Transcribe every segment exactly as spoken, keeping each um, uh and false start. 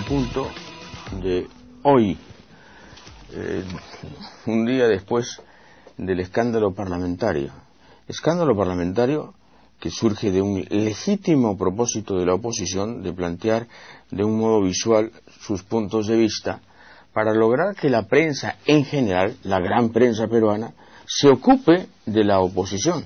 punto de hoy, eh, un día después del escándalo parlamentario. Escándalo parlamentario que surge de un legítimo propósito de la oposición de plantear de un modo visual sus puntos de vista para lograr que la prensa en general, la gran prensa peruana, se ocupe de la oposición.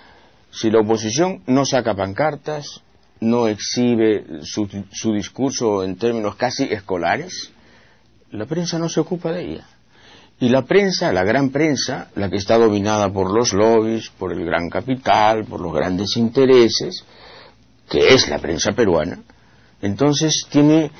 Si la oposición no saca pancartas, no exhibe su, su discurso en términos casi escolares, la prensa no se ocupa de ella. Y la prensa, la gran prensa, la que está dominada por los lobbies, por el gran capital, por los grandes intereses, que es la prensa peruana, entonces tiene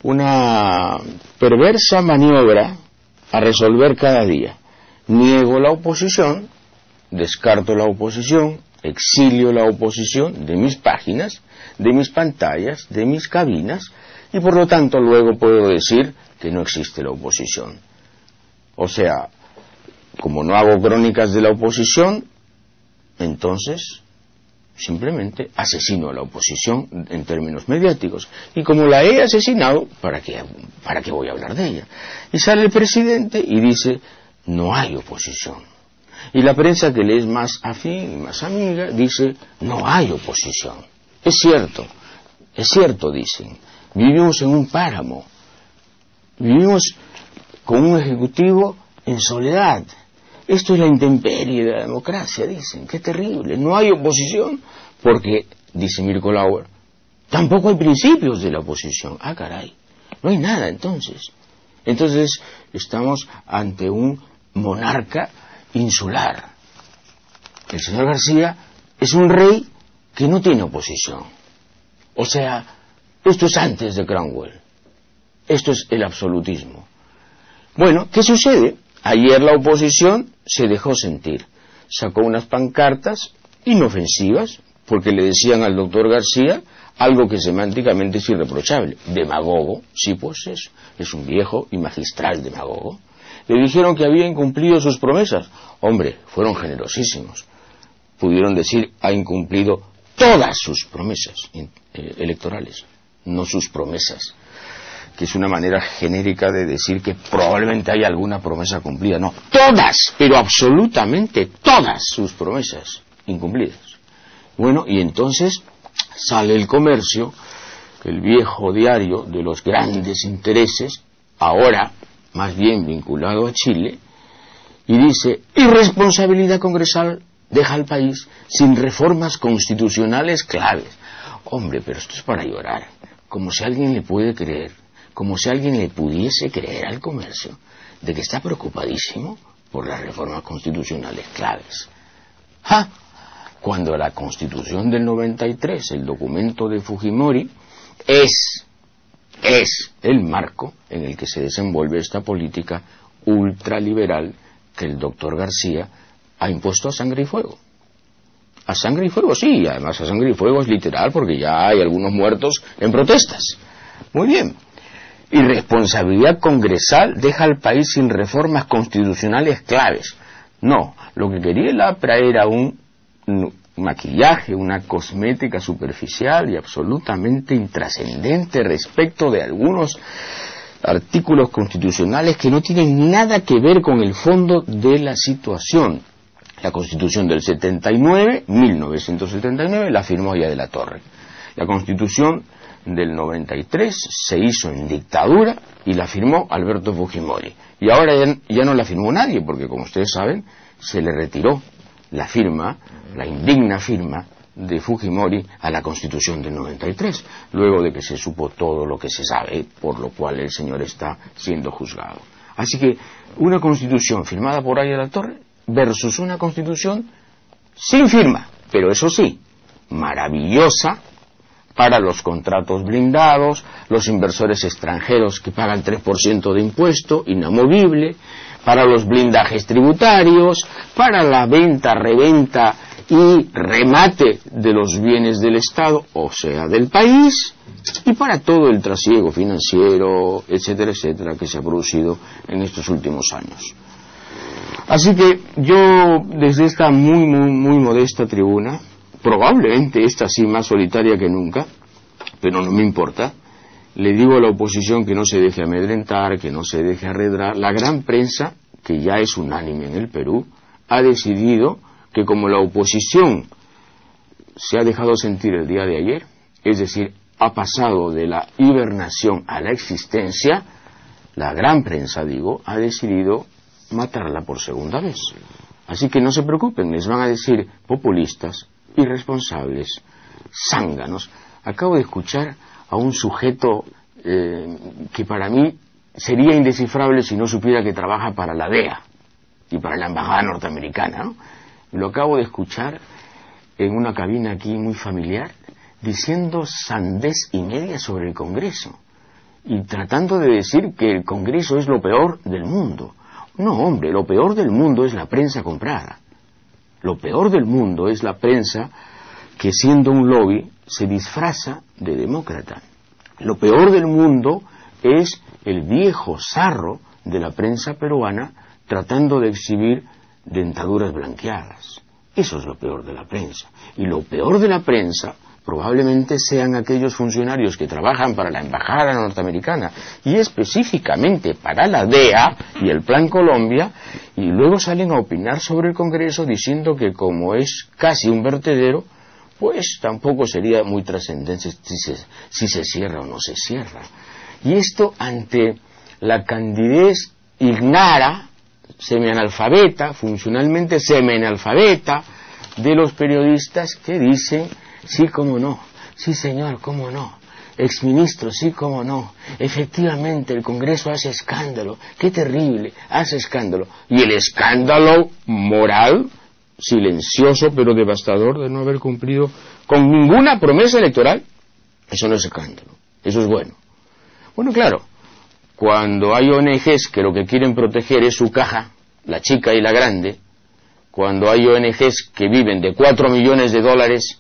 una perversa maniobra a resolver cada día. Niego la oposición, descarto la oposición, exilio la oposición de mis páginas, de mis pantallas, de mis cabinas, y por lo tanto luego puedo decir que no existe la oposición. O sea, como no hago crónicas de la oposición, entonces simplemente asesino a la oposición en términos mediáticos. Y como la he asesinado, ¿para qué, para qué voy a hablar de ella? Y sale el presidente y dice, no hay oposición. Y la prensa que le es más afín y más amiga dice, no hay oposición. Es cierto, es cierto, dicen. Vivimos en un páramo. Vivimos con un ejecutivo en soledad. Esto es la intemperie de la democracia, dicen. Qué terrible. No hay oposición porque, dice Mirko Lauer, tampoco hay principios de la oposición. Ah, caray. No hay nada, entonces. Entonces, estamos ante un monarca insular. El señor García es un rey que no tiene oposición. O sea, esto es antes de Cromwell. Esto es el absolutismo. Bueno, ¿qué sucede? Ayer la oposición se dejó sentir. Sacó unas pancartas inofensivas, porque le decían al doctor García algo que semánticamente es irreprochable. Demagogo, sí, pues eso. Es un viejo y magistral demagogo. Le dijeron que había incumplido sus promesas. Hombre, fueron generosísimos. Pudieron decir, ha incumplido todas sus promesas eh, electorales, no sus promesas, que es una manera genérica de decir que probablemente hay alguna promesa cumplida. No, todas, pero absolutamente todas sus promesas incumplidas. Bueno, y entonces sale El Comercio, el viejo diario de los grandes intereses, ahora más bien vinculado a Chile, y dice, irresponsabilidad congresal deja al país sin reformas constitucionales claves. Hombre, pero esto es para llorar, como si alguien le puede creer, como si alguien le pudiese creer al Comercio, de que está preocupadísimo por las reformas constitucionales claves. ¡Ja! Cuando la Constitución del noventa y tres, el documento de Fujimori, es, es el marco en el que se desenvuelve esta política ultraliberal que el doctor García ha impuesto a sangre y fuego. A sangre y fuego, sí, además a sangre y fuego es literal porque ya hay algunos muertos en protestas. Muy bien. Irresponsabilidad congresal deja al país sin reformas constitucionales claves. No, lo que quería el A P R A era un maquillaje, una cosmética superficial y absolutamente intrascendente respecto de algunos artículos constitucionales que no tienen nada que ver con el fondo de la situación. La Constitución del setenta y nueve, mil novecientos setenta y nueve, la firmó Aya de la Torre. La Constitución del noventa y tres se hizo en dictadura y la firmó Alberto Fujimori. Y ahora ya, ya no la firmó nadie, porque como ustedes saben, se le retiró la firma, la indigna firma de Fujimori a la Constitución del noventa y tres, luego de que se supo todo lo que se sabe, por lo cual el señor está siendo juzgado. Así que una Constitución firmada por Aya de la Torre versus una Constitución sin firma, pero eso sí, maravillosa para los contratos blindados, los inversores extranjeros que pagan tres por ciento de impuesto, inamovible, para los blindajes tributarios, para la venta, reventa y remate de los bienes del Estado, o sea, del país, y para todo el trasiego financiero, etcétera, etcétera, que se ha producido en estos últimos años. Así que yo, desde esta muy, muy, muy modesta tribuna, probablemente esta sí más solitaria que nunca, pero no me importa, le digo a la oposición que no se deje amedrentar, que no se deje arredrar. La gran prensa, que ya es unánime en el Perú, ha decidido que como la oposición se ha dejado sentir el día de ayer, es decir, ha pasado de la hibernación a la existencia, la gran prensa, digo, ha decidido matarla por segunda vez. Así que no se preocupen, les van a decir populistas, irresponsables, zánganos. Acabo de escuchar a un sujeto eh, que para mí sería indescifrable si no supiera que trabaja para la D E A y para la embajada norteamericana, ¿no? Lo acabo de escuchar en una cabina aquí muy familiar, diciendo sandez y media sobre el Congreso y tratando de decir que el Congreso es lo peor del mundo. No, hombre, lo peor del mundo es la prensa comprada. Lo peor del mundo es la prensa que, siendo un lobby, se disfraza de demócrata. Lo peor del mundo es el viejo sarro de la prensa peruana tratando de exhibir dentaduras blanqueadas. Eso es lo peor de la prensa. Y lo peor de la prensa probablemente sean aquellos funcionarios que trabajan para la embajada norteamericana y específicamente para la D E A y el Plan Colombia, y luego salen a opinar sobre el Congreso diciendo que como es casi un vertedero, pues tampoco sería muy trascendente si se, si se cierra o no se cierra. Y esto ante la candidez ignara, semianalfabeta, funcionalmente semianalfabeta, de los periodistas que dicen, sí, cómo no, sí señor, cómo no, exministro, sí, cómo no, efectivamente el Congreso hace escándalo, qué terrible, hace escándalo. Y el escándalo moral, silencioso pero devastador, de no haber cumplido con ninguna promesa electoral, eso no es escándalo, eso es bueno. Bueno, claro, cuando hay O N Ges que lo que quieren proteger es su caja, la chica y la grande, cuando hay O N Ges que viven de cuatro millones de dólares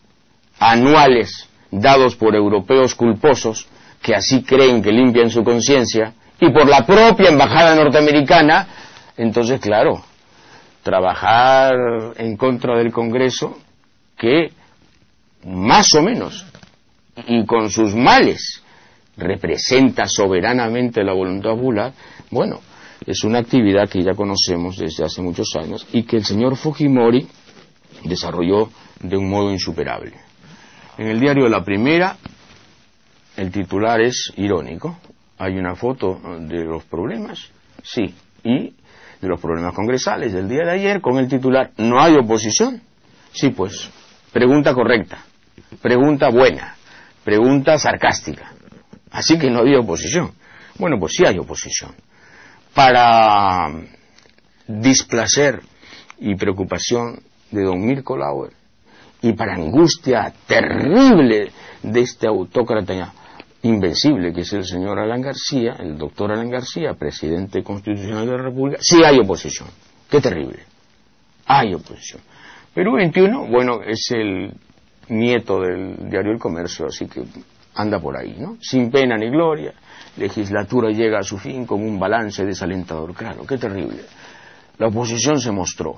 anuales dados por europeos culposos, que así creen que limpian su conciencia, y por la propia embajada norteamericana, entonces, claro, trabajar en contra del Congreso, que más o menos, y con sus males, representa soberanamente la voluntad popular, bueno, es una actividad que ya conocemos desde hace muchos años y que el señor Fujimori desarrolló de un modo insuperable. En el diario La Primera, el titular es irónico. Hay una foto de los problemas, sí, y de los problemas congresales del día de ayer con el titular ¿no hay oposición? Sí, pues, pregunta correcta, pregunta buena, pregunta sarcástica. Así que no había oposición. Bueno, pues sí hay oposición. Para displacer y preocupación de don Mirko Lauer y para angustia terrible de este autócrata invencible que es el señor Alan García, el doctor Alan García, presidente constitucional de la República, sí hay oposición. Qué terrible. Hay oposición. Perú veintiuno, bueno, es el nieto del diario El Comercio, así que anda por ahí, ¿no? Sin pena ni gloria, legislatura llega a su fin con un balance desalentador. Claro, qué terrible. La oposición se mostró.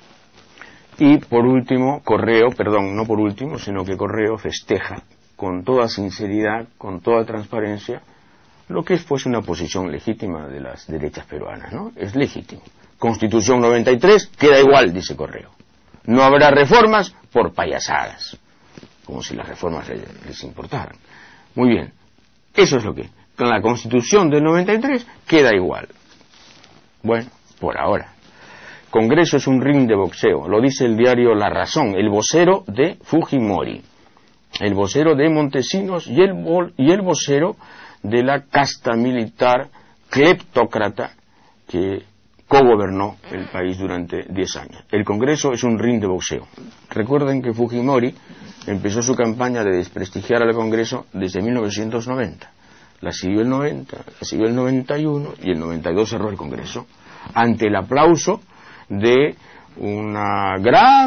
Y por último, Correo, perdón, no por último, sino que Correo festeja con toda sinceridad, con toda transparencia, lo que es pues una posición legítima de las derechas peruanas, ¿no? Es legítimo. Constitución noventa y tres, queda igual, dice Correo. No habrá reformas por payasadas, como si las reformas les importaran. Muy bien, eso es lo que, con la Constitución del noventa y tres queda igual. Bueno, por ahora. Congreso es un ring de boxeo, lo dice el diario La Razón, el vocero de Fujimori, el vocero de Montesinos y el, y el vocero de la casta militar cleptócrata que cogobernó el país durante diez años. El Congreso es un ring de boxeo. Recuerden que Fujimori empezó su campaña de desprestigiar al Congreso desde mil novecientos noventa. La siguió el noventa, la siguió el noventa y uno y el noventa y dos cerró el Congreso ante el aplauso de una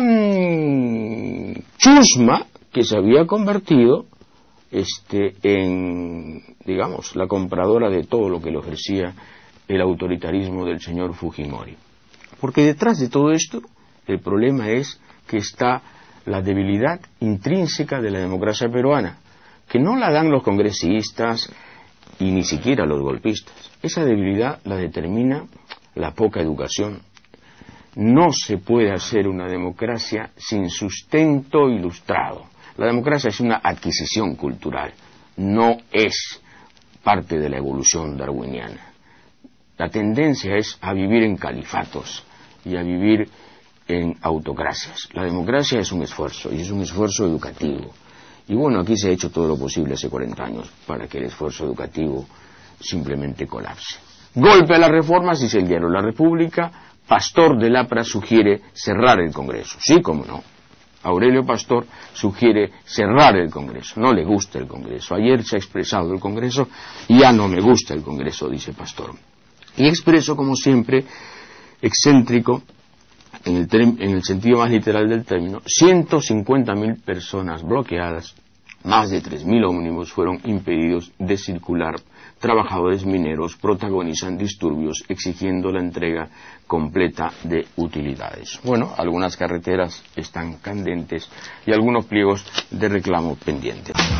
gran chusma que se había convertido este, en, digamos, la compradora de todo lo que le ofrecía el autoritarismo del señor Fujimori. Porque detrás de todo esto, el problema es que está la debilidad intrínseca de la democracia peruana, que no la dan los congresistas y ni siquiera los golpistas. Esa debilidad la determina la poca educación. No se puede hacer una democracia sin sustento ilustrado. La democracia es una adquisición cultural, no es parte de la evolución darwiniana. La tendencia es a vivir en califatos y a vivir en autocracias. La democracia es un esfuerzo, y es un esfuerzo educativo. Y bueno, aquí se ha hecho todo lo posible hace cuarenta años para que el esfuerzo educativo simplemente colapse. Golpe a las reformas, dice el diario La República. Pastor de Lapra sugiere cerrar el Congreso. Sí, cómo no. Aurelio Pastor sugiere cerrar el Congreso. No le gusta el Congreso. Ayer se ha expresado el Congreso y ya no me gusta el Congreso, dice Pastor. Y expreso, como siempre, excéntrico, en el, en el sentido más literal del término, ciento cincuenta mil personas bloqueadas, más de tres mil ómnibus fueron impedidos de circular. Trabajadores mineros protagonizan disturbios exigiendo la entrega completa de utilidades. Bueno, algunas carreteras están candentes y algunos pliegos de reclamo pendientes.